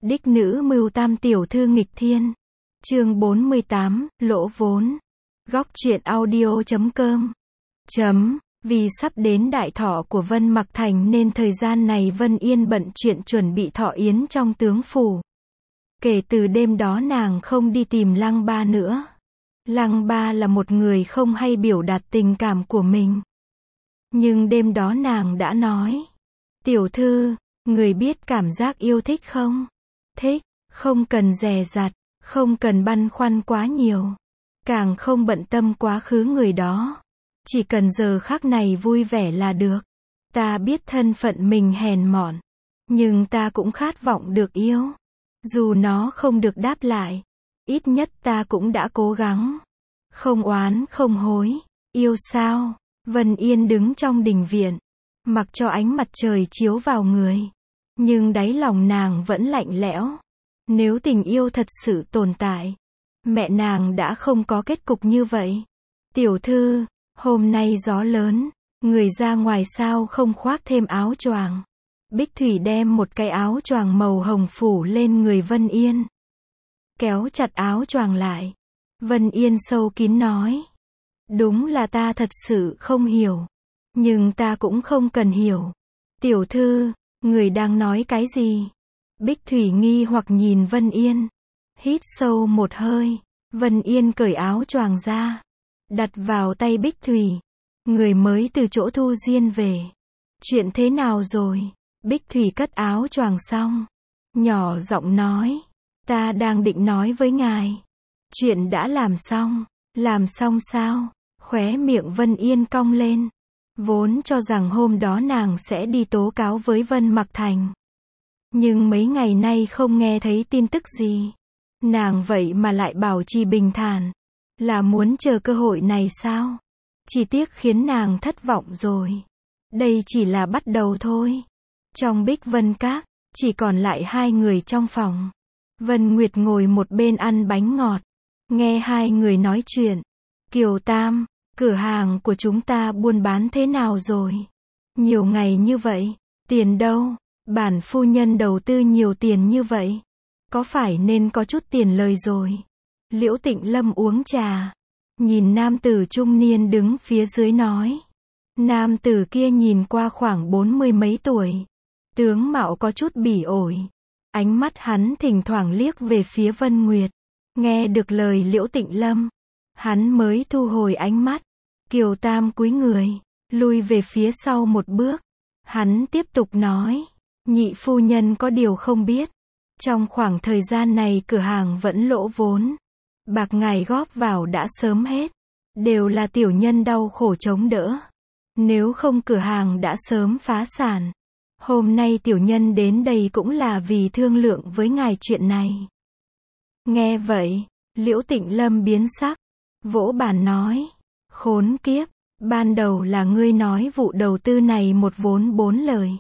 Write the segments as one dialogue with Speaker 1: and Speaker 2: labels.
Speaker 1: Đích nữ mưu tam tiểu thư nghịch thiên. Chương 48, lỗ vốn. Góc truyện audio.com. Vì sắp đến đại thọ của Vân Mặc Thành nên thời gian này Vân Yên bận chuyện chuẩn bị thọ yến trong tướng phủ. Kể từ đêm đó nàng không đi tìm Lăng Ba nữa. Lăng Ba là một người không hay biểu đạt tình cảm của mình. Nhưng đêm đó nàng đã nói: "Tiểu thư, người biết cảm giác yêu thích không? Thích, không cần dè dặt, không cần băn khoăn quá nhiều, càng không bận tâm quá khứ người đó. Chỉ cần giờ khắc này vui vẻ là được. Ta biết thân phận mình hèn mọn, nhưng ta cũng khát vọng được yêu. Dù nó không được đáp lại, ít nhất ta cũng đã cố gắng. Không oán không hối, yêu sao?" Vân Yên đứng trong đình viện, mặc cho ánh mặt trời chiếu vào người. Nhưng đáy lòng nàng vẫn lạnh lẽo. Nếu tình yêu thật sự tồn tại, mẹ nàng đã không có kết cục như vậy. "Tiểu thư, hôm nay gió lớn, người ra ngoài sao không khoác thêm áo choàng?" Bích Thủy đem một cái áo choàng màu hồng phủ lên người Vân Yên. Kéo chặt áo choàng lại. Vân Yên sâu kín nói: "Đúng là ta thật sự không hiểu. Nhưng ta cũng không cần hiểu. Tiểu thư, người đang nói cái gì?" Bích Thủy nghi hoặc nhìn Vân Yên. Hít sâu một hơi, Vân Yên cởi áo choàng ra, đặt vào tay Bích Thủy. "Người mới từ chỗ Thu Diên về. Chuyện thế nào rồi?" Bích Thủy cất áo choàng xong, nhỏ giọng nói: "Ta đang định nói với ngài. Chuyện đã làm xong." "Làm xong sao?" Khóe miệng Vân Yên cong lên. Vốn cho rằng hôm đó nàng sẽ đi tố cáo với Vân Mặc Thành. Nhưng mấy ngày nay không nghe thấy tin tức gì. Nàng vậy mà lại bảo trì bình thản. Là muốn chờ cơ hội này sao? Chỉ tiếc khiến nàng thất vọng rồi. Đây chỉ là bắt đầu thôi. Trong Bích Vân Các, chỉ còn lại hai người trong phòng. Vân Nguyệt ngồi một bên ăn bánh ngọt, nghe hai người nói chuyện. "Kiều Tam, cửa hàng của chúng ta buôn bán thế nào rồi? Nhiều ngày như vậy, tiền đâu? Bản phu nhân đầu tư nhiều tiền như vậy, có phải nên có chút tiền lời rồi?" Liễu Tịnh Lâm uống trà, nhìn nam tử trung niên đứng phía dưới nói. Nam tử kia nhìn qua khoảng 40 mấy tuổi, tướng mạo có chút bỉ ổi. Ánh mắt hắn thỉnh thoảng liếc về phía Vân Nguyệt. Nghe được lời Liễu Tịnh Lâm, hắn mới thu hồi ánh mắt. Kiều Tam cúi người, lui về phía sau một bước. Hắn tiếp tục nói: "Nhị phu nhân có điều không biết. Trong khoảng thời gian này cửa hàng vẫn lỗ vốn. Bạc ngài góp vào đã sớm hết. Đều là tiểu nhân đau khổ chống đỡ. Nếu không cửa hàng đã sớm phá sản. Hôm nay tiểu nhân đến đây cũng là vì thương lượng với ngài chuyện này." Nghe vậy, Liễu Tịnh Lâm biến sắc, vỗ bàn nói: "Khốn kiếp, ban đầu là ngươi nói vụ đầu tư này một vốn bốn lời.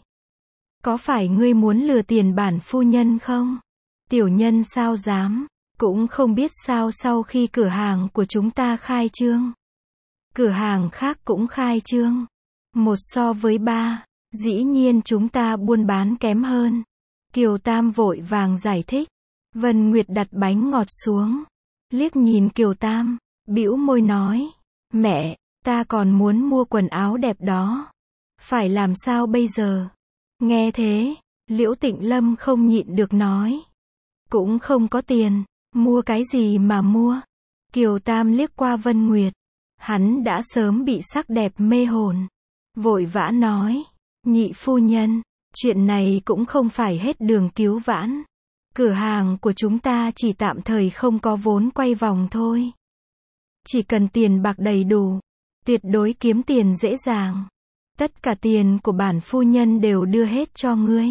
Speaker 1: Có phải ngươi muốn lừa tiền bản phu nhân không? Tiểu nhân sao dám, cũng không biết sao sau khi cửa hàng của chúng ta khai trương, cửa hàng khác cũng khai trương. Một so với ba, dĩ nhiên chúng ta buôn bán kém hơn." Kiều Tam vội vàng giải thích. Vân Nguyệt đặt bánh ngọt xuống, liếc nhìn Kiều Tam, bĩu môi nói: "Mẹ, ta còn muốn mua quần áo đẹp đó. Phải làm sao bây giờ?" Nghe thế, Liễu Tịnh Lâm không nhịn được nói: "Cũng không có tiền, mua cái gì mà mua?" Kiều Tam liếc qua Vân Nguyệt, hắn đã sớm bị sắc đẹp mê hồn, vội vã nói: "Nhị phu nhân, chuyện này cũng không phải hết đường cứu vãn. Cửa hàng của chúng ta chỉ tạm thời không có vốn quay vòng thôi. Chỉ cần tiền bạc đầy đủ, tuyệt đối kiếm tiền dễ dàng. Tất cả tiền của bản phu nhân đều đưa hết cho ngươi."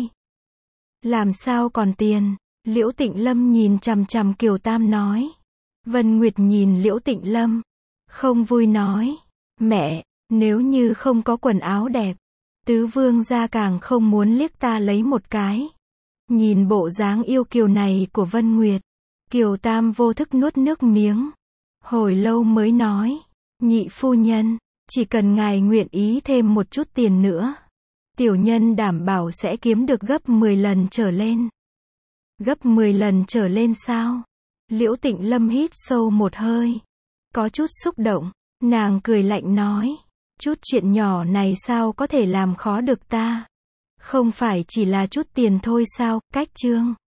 Speaker 1: "Làm sao còn tiền?" Liễu Tịnh Lâm nhìn chằm chằm Kiều Tam nói. Vân Nguyệt nhìn Liễu Tịnh Lâm, không vui nói: "Mẹ, nếu như không có quần áo đẹp, tứ vương gia càng không muốn liếc ta lấy một cái." Nhìn bộ dáng yêu kiều này của Vân Nguyệt, Kiều Tam vô thức nuốt nước miếng. Hồi lâu mới nói: "Nhị phu nhân, chỉ cần ngài nguyện ý thêm một chút tiền nữa, tiểu nhân đảm bảo sẽ kiếm được gấp 10 lần trở lên." Gấp 10 lần trở lên sao? Liễu Tịnh Lâm hít sâu một hơi. Có chút xúc động. Nàng cười lạnh nói. Chút chuyện nhỏ này sao có thể làm khó được ta? Không phải chỉ là chút tiền thôi sao, Cách Trương?